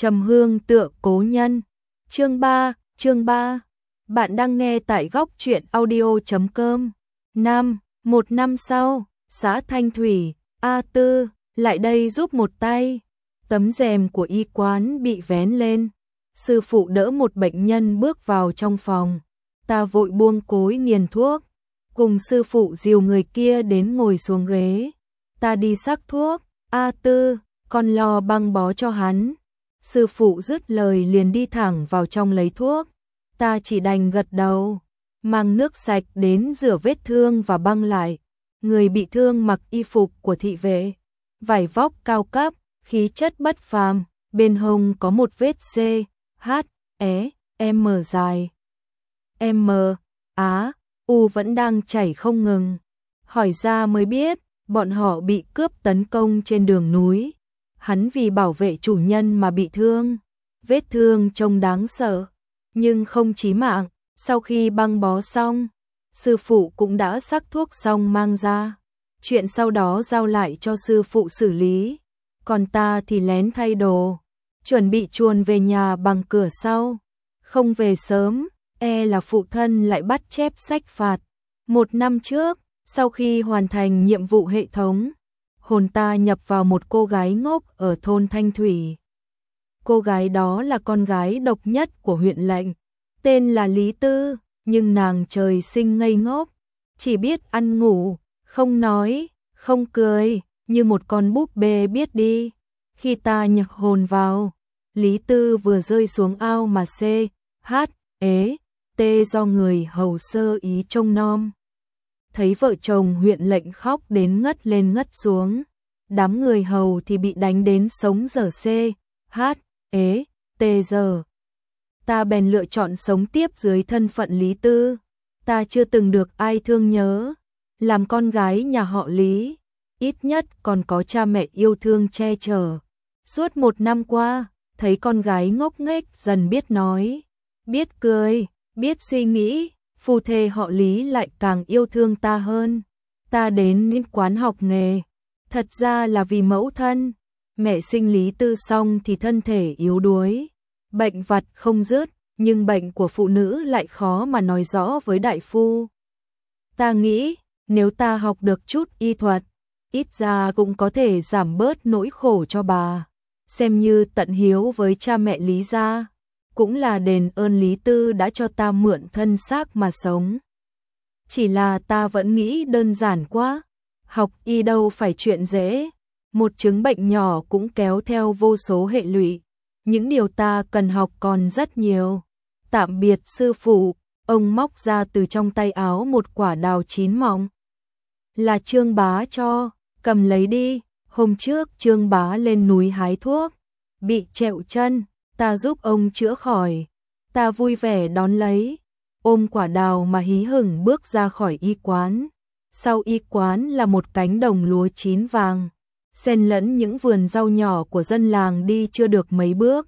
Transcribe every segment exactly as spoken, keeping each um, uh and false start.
Trầm hương tựa cố nhân. Chương ba, chương ba. Bạn đang nghe tại góc truyện audio chấm com. Năm, một năm sau, xã Thanh Thủy, A Tư, lại đây giúp một tay. Tấm rèm của y quán bị vén lên. Sư phụ đỡ một bệnh nhân bước vào trong phòng. Ta vội buông cối nghiền thuốc. Cùng sư phụ dìu người kia đến ngồi xuống ghế. Ta đi sắc thuốc. A Tư, con lo băng bó cho hắn. Sư phụ dứt lời liền đi thẳng vào trong lấy thuốc. Ta chỉ đành gật đầu, mang nước sạch đến rửa vết thương và băng lại. Người bị thương mặc y phục của thị vệ, vải vóc cao cấp, khí chất bất phàm, bên hông có một vết C, H, E, M dài. M, Á, U vẫn đang chảy không ngừng. Hỏi ra mới biết, bọn họ bị cướp tấn công trên đường núi. Hắn vì bảo vệ chủ nhân mà bị thương. Vết thương trông đáng sợ, nhưng không chí mạng. Sau khi băng bó xong, sư phụ cũng đã sắc thuốc xong mang ra. Chuyện sau đó giao lại cho sư phụ xử lý. Còn ta thì lén thay đồ, chuẩn bị chuồn về nhà bằng cửa sau. Không về sớm, e là phụ thân lại bắt chép sách phạt. Một năm trước, sau khi hoàn thành nhiệm vụ hệ thống, hồn ta nhập vào một cô gái ngốc ở thôn Thanh Thủy. Cô gái đó là con gái độc nhất của huyện lệnh, tên là Lý Tư, nhưng nàng trời sinh ngây ngốc, chỉ biết ăn ngủ, không nói, không cười, như một con búp bê biết đi. Khi ta nhập hồn vào, Lý Tư vừa rơi xuống ao mà C, H, ế, T do người hầu sơ ý trông nom. Thấy vợ chồng huyện lệnh khóc đến ngất lên ngất xuống, đám người hầu thì bị đánh đến sống dở C, H, ế, T giờ. Ta bèn lựa chọn sống tiếp dưới thân phận Lý Tư. Ta chưa từng được ai thương nhớ, làm con gái nhà họ Lý, ít nhất còn có cha mẹ yêu thương che chở. Suốt một năm qua, thấy con gái ngốc nghếch dần biết nói, biết cười, biết suy nghĩ, phu thê họ Lý lại càng yêu thương ta hơn. Ta đến những quán học nghề, thật ra là vì mẫu thân. Mẹ sinh Lý Tư xong thì thân thể yếu đuối, bệnh vặt không dứt, nhưng bệnh của phụ nữ lại khó mà nói rõ với đại phu. Ta nghĩ, nếu ta học được chút y thuật, ít ra cũng có thể giảm bớt nỗi khổ cho bà, xem như tận hiếu với cha mẹ Lý gia, cũng là đền ơn Lý Tư đã cho ta mượn thân xác mà sống. Chỉ là ta vẫn nghĩ đơn giản quá, học y đâu phải chuyện dễ, một chứng bệnh nhỏ cũng kéo theo vô số hệ lụy, những điều ta cần học còn rất nhiều. Tạm biệt sư phụ, ông móc ra từ trong tay áo một quả đào chín mọng. Là Trương Bá cho, cầm lấy đi. Hôm trước Trương Bá lên núi hái thuốc, bị trẹo chân, ta giúp ông chữa khỏi. Ta vui vẻ đón lấy, ôm quả đào mà hí hửng bước ra khỏi y quán. Sau y quán là một cánh đồng lúa chín vàng, xen lẫn những vườn rau nhỏ của dân làng đi chưa được mấy bước.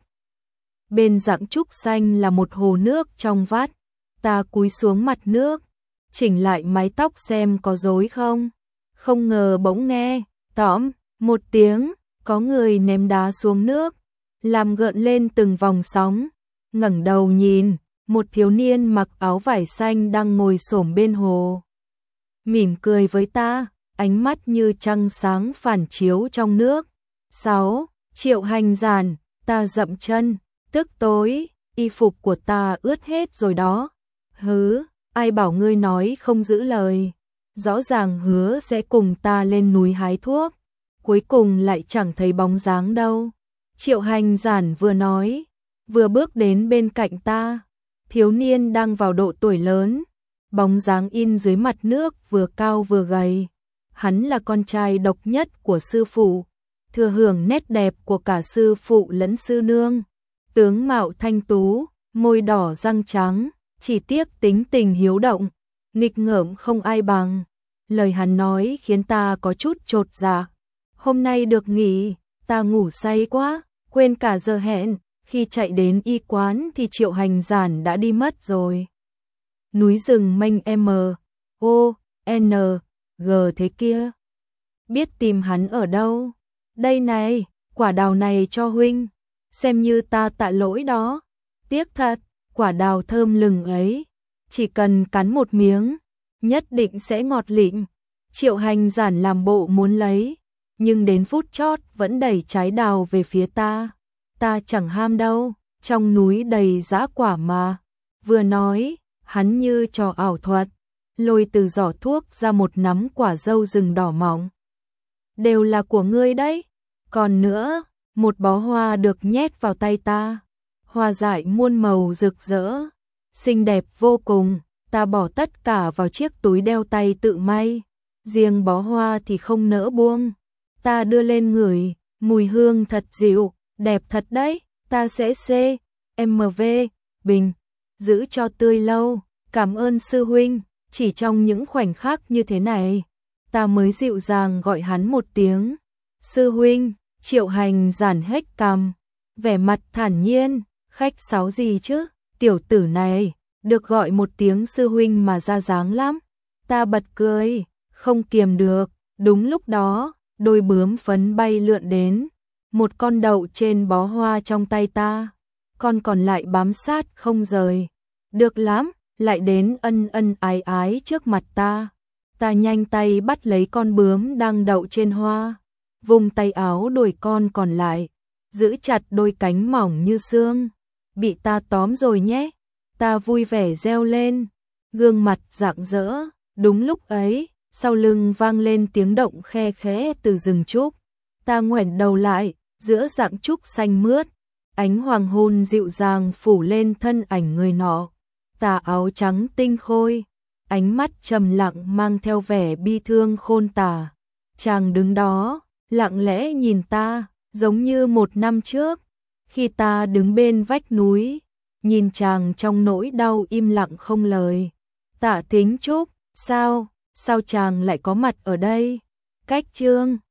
Bên rặng trúc xanh là một hồ nước trong vắt. Ta cúi xuống mặt nước, chỉnh lại mái tóc xem có rối không. Không ngờ bỗng nghe, tõm, một tiếng, có người ném đá xuống nước, làm gợn lên từng vòng sóng. Ngẩng đầu nhìn, một thiếu niên mặc áo vải xanh đang ngồi xổm bên hồ. Mỉm cười với ta, ánh mắt như trăng sáng phản chiếu trong nước. Sáu, Triệu Hành Giản, ta dậm chân, tức tối, y phục của ta ướt hết rồi đó. Hứ, ai bảo ngươi nói không giữ lời. Rõ ràng hứa sẽ cùng ta lên núi hái thuốc, cuối cùng lại chẳng thấy bóng dáng đâu. Triệu Hành Giản vừa nói, vừa bước đến bên cạnh ta. Thiếu niên đang vào độ tuổi lớn, bóng dáng in dưới mặt nước, vừa cao vừa gầy. Hắn là con trai độc nhất của sư phụ, thừa hưởng nét đẹp của cả sư phụ lẫn sư nương. Tướng mạo thanh tú, môi đỏ răng trắng, chỉ tiếc tính tình hiếu động, nghịch ngợm không ai bằng. Lời hắn nói khiến ta có chút chột dạ. Hôm nay được nghỉ, ta ngủ say quá, quên cả giờ hẹn. Khi chạy đến y quán thì Triệu Hành Giản đã đi mất rồi. Núi rừng mênh M, O, N, G thế kia. Biết tìm hắn ở đâu. Đây này, quả đào này cho huynh. xem như ta tạ lỗi đó. Tiếc thật, quả đào thơm lừng ấy, chỉ cần cắn một miếng, nhất định sẽ ngọt lịm. Triệu Hành Giản làm bộ muốn lấy, nhưng đến phút chót vẫn đẩy trái đào về phía ta. Ta chẳng ham đâu, trong núi đầy dã quả mà. Vừa nói, hắn như trò ảo thuật, lôi từ giỏ thuốc ra một nắm quả dâu rừng đỏ mọng. Đều là của ngươi đấy. Còn nữa, một bó hoa được nhét vào tay ta. Hoa dại muôn màu rực rỡ, xinh đẹp vô cùng. Ta bỏ tất cả vào chiếc túi đeo tay tự may. Riêng bó hoa thì không nỡ buông. Ta đưa lên ngửi, mùi hương thật dịu, đẹp thật đấy. Ta sẽ C, M V, Bình, giữ cho tươi lâu. Cảm ơn sư huynh. Chỉ trong những khoảnh khắc như thế này, ta mới dịu dàng gọi hắn một tiếng sư huynh. Triệu Hành Giản hếch cằm, vẻ mặt thản nhiên, khách sáo gì chứ, tiểu tử này, được gọi một tiếng sư huynh mà ra dáng lắm. Ta bật cười, không kiềm được. Đúng lúc đó, đôi bướm phấn bay lượn đến, một con đậu trên bó hoa trong tay ta, con còn lại bám sát không rời. Được lắm, lại đến ân ân ái ái trước mặt ta. Ta nhanh tay bắt lấy con bướm đang đậu trên hoa, vùng tay áo đuổi con còn lại, giữ chặt đôi cánh mỏng như xương. Bị ta tóm rồi nhé. Ta vui vẻ reo lên, gương mặt rạng rỡ. Đúng lúc ấy, sau lưng vang lên tiếng động khe khẽ từ rừng trúc. Ta ngoảnh đầu lại, giữa rặng trúc xanh mướt, ánh hoàng hôn dịu dàng phủ lên thân ảnh người nọ. Tà áo trắng tinh khôi, ánh mắt trầm lặng mang theo vẻ bi thương khôn tả. Chàng đứng đó, lặng lẽ nhìn ta, giống như một năm trước, khi ta đứng bên vách núi, nhìn chàng trong nỗi đau im lặng không lời. Tạ Thính Trúc, sao, sao chàng lại có mặt ở đây? Cách chương